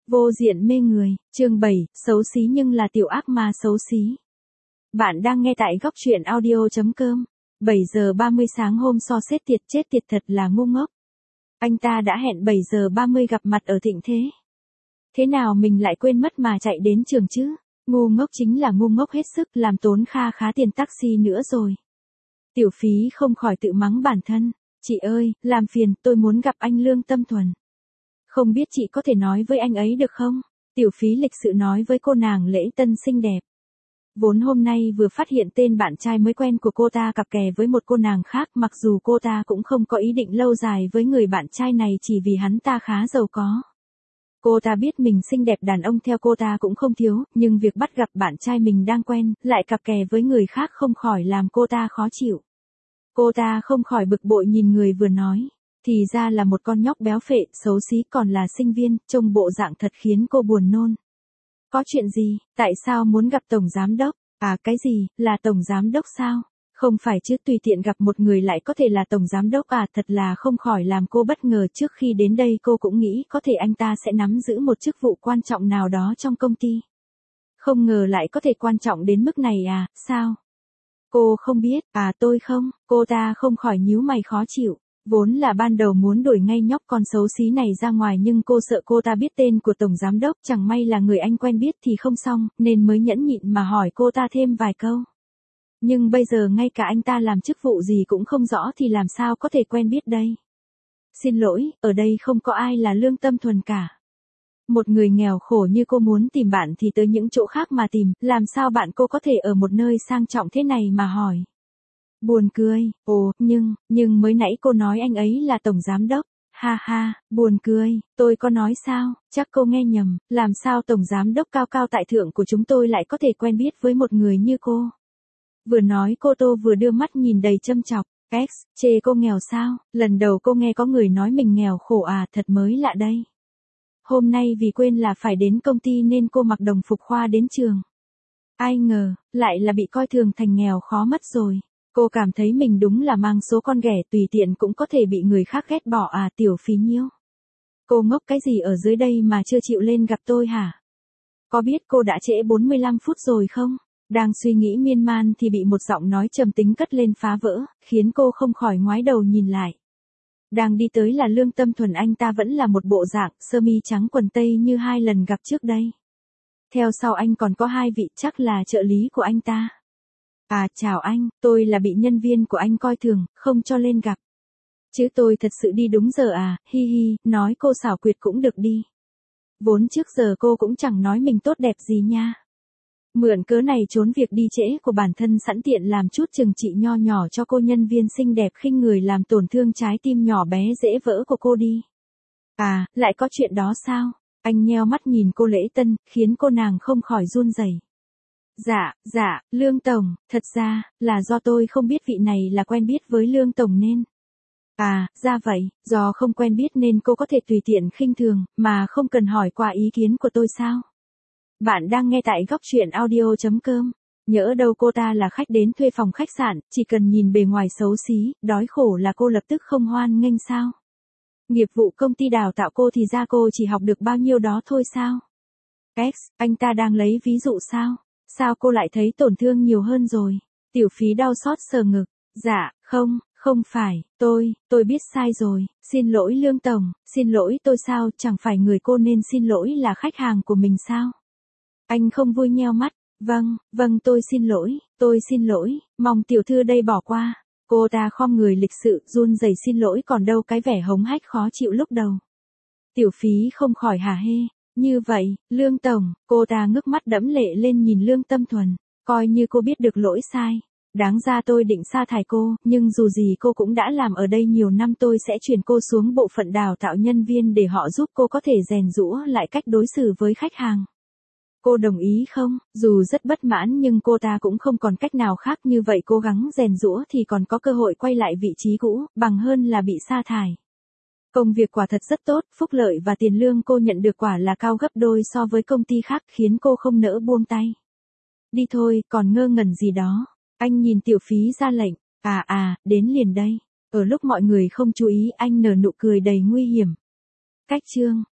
Vô diện mê người, chương 7, xấu xí nhưng là tiểu ác ma xấu xí. Bạn đang nghe tại góc truyện audio.com. 7 giờ 30 sáng hôm so xét tiệt chết tiệt thật là ngu ngốc. Anh ta đã hẹn 7 giờ 30 gặp mặt ở Thịnh Thế. Thế nào mình lại quên mất mà chạy đến trường chứ? Ngu ngốc chính là ngu ngốc hết sức, làm tốn kha khá tiền taxi nữa rồi. Tiểu Phí không khỏi tự mắng bản thân. Chị ơi, làm phiền, tôi muốn gặp anh Lương Tâm Thuần. Không biết chị có thể nói với anh ấy được không? Tiểu Phí lịch sự nói với cô nàng lễ tân xinh đẹp. Vốn hôm nay vừa phát hiện tên bạn trai mới quen của cô ta cặp kè với một cô nàng khác, mặc dù cô ta cũng không có ý định lâu dài với người bạn trai này chỉ vì hắn ta khá giàu có. Cô ta biết mình xinh đẹp, đàn ông theo cô ta cũng không thiếu, nhưng việc bắt gặp bạn trai mình đang quen, lại cặp kè với người khác không khỏi làm cô ta khó chịu. Cô ta không khỏi bực bội nhìn người vừa nói. Thì ra là một con nhóc béo phệ, xấu xí còn là sinh viên, trông bộ dạng thật khiến cô buồn nôn. Có chuyện gì, tại sao muốn gặp tổng giám đốc? À cái gì, là tổng giám đốc sao? Không phải chứ, tùy tiện gặp một người lại có thể là tổng giám đốc à, thật là không khỏi làm cô bất ngờ. Trước khi đến đây cô cũng nghĩ có thể anh ta sẽ nắm giữ một chức vụ quan trọng nào đó trong công ty. Không ngờ lại có thể quan trọng đến mức này à, sao? Cô không biết, à tôi không, cô ta không khỏi nhíu mày khó chịu. Vốn là ban đầu muốn đuổi ngay nhóc con xấu xí này ra ngoài, nhưng cô sợ cô ta biết tên của tổng giám đốc, chẳng may là người anh quen biết thì không xong, nên mới nhẫn nhịn mà hỏi cô ta thêm vài câu. Nhưng bây giờ ngay cả anh ta làm chức vụ gì cũng không rõ thì làm sao có thể quen biết đây. Xin lỗi, ở đây không có ai là Lương Tâm Thuần cả. Một người nghèo khổ như cô muốn tìm bạn thì tới những chỗ khác mà tìm, làm sao bạn cô có thể ở một nơi sang trọng thế này mà hỏi. Buồn cười, ồ, nhưng mới nãy cô nói anh ấy là tổng giám đốc. Ha ha, buồn cười, tôi có nói sao, chắc cô nghe nhầm, làm sao tổng giám đốc cao cao tại thượng của chúng tôi lại có thể quen biết với một người như cô. Vừa nói cô Tô vừa đưa mắt nhìn đầy châm chọc. X, chê cô nghèo sao, lần đầu cô nghe có người nói mình nghèo khổ à, thật mới lạ đây. Hôm nay vì quên là phải đến công ty nên cô mặc đồng phục khoa đến trường. Ai ngờ, lại là bị coi thường thành nghèo khó mất rồi. Cô cảm thấy mình đúng là mang số con ghẻ, tùy tiện cũng có thể bị người khác ghét bỏ à. Tiểu Phí nhiêu. Cô ngốc cái gì ở dưới đây mà chưa chịu lên gặp tôi hả? Có biết cô đã trễ 45 phút rồi không? Đang suy nghĩ miên man thì bị một giọng nói trầm tính cất lên phá vỡ, khiến cô không khỏi ngoái đầu nhìn lại. Đang đi tới là Lương Tâm Thuần, anh ta vẫn là một bộ dạng sơ mi trắng quần tây như hai lần gặp trước đây. Theo sau anh còn có hai vị, chắc là trợ lý của anh ta. À chào anh, tôi là bị nhân viên của anh coi thường, không cho lên gặp. Chứ tôi thật sự đi đúng giờ à, hi hi, nói cô xảo quyệt cũng được đi. Vốn trước giờ cô cũng chẳng nói mình tốt đẹp gì nha. Mượn cớ này trốn việc đi trễ của bản thân, sẵn tiện làm chút trừng trị nho nhỏ cho cô nhân viên xinh đẹp khinh người, làm tổn thương trái tim nhỏ bé dễ vỡ của cô đi. À, lại có chuyện đó sao? Anh nheo mắt nhìn cô lễ tân, khiến cô nàng không khỏi run rẩy. Dạ, Lương Tổng, thật ra, là do tôi không biết vị này là quen biết với Lương Tổng nên. À, ra vậy, do không quen biết nên cô có thể tùy tiện khinh thường, mà không cần hỏi qua ý kiến của tôi sao? Bạn đang nghe tại góc truyện audio.com. Nhỡ đâu cô ta là khách đến thuê phòng khách sạn, chỉ cần nhìn bề ngoài xấu xí, đói khổ là cô lập tức không hoan nghênh sao? Nghiệp vụ công ty đào tạo cô thì ra cô chỉ học được bao nhiêu đó thôi sao? X, anh ta đang lấy ví dụ sao? Sao cô lại thấy tổn thương nhiều hơn rồi? Tiểu Phí đau xót sờ ngực. Dạ, không phải, tôi biết sai rồi, xin lỗi Lương Tổng, xin lỗi tôi sao, chẳng phải người cô nên xin lỗi là khách hàng của mình sao? Anh không vui nheo mắt, vâng tôi xin lỗi, mong tiểu thư đây bỏ qua. Cô ta khom người lịch sự, run rẩy xin lỗi còn đâu cái vẻ hống hách khó chịu lúc đầu. Tiểu Phí không khỏi hả hê. Như vậy, Lương Tổng, cô ta ngước mắt đẫm lệ lên nhìn Lương Tâm Thuần, coi như cô biết được lỗi sai. Đáng ra tôi định sa thải cô, nhưng dù gì cô cũng đã làm ở đây nhiều năm, tôi sẽ chuyển cô xuống bộ phận đào tạo nhân viên để họ giúp cô có thể rèn giũa lại cách đối xử với khách hàng. Cô đồng ý không? Dù rất bất mãn nhưng cô ta cũng không còn cách nào khác, như vậy cố gắng rèn giũa thì còn có cơ hội quay lại vị trí cũ, bằng hơn là bị sa thải. Công việc quả thật rất tốt, phúc lợi và tiền lương cô nhận được quả là cao gấp đôi so với công ty khác, khiến cô không nỡ buông tay. Đi thôi, còn ngơ ngẩn gì đó. Anh nhìn Tiểu Phí ra lệnh. Đến liền đây. Ở lúc mọi người không chú ý, anh nở nụ cười đầy nguy hiểm. Cách chương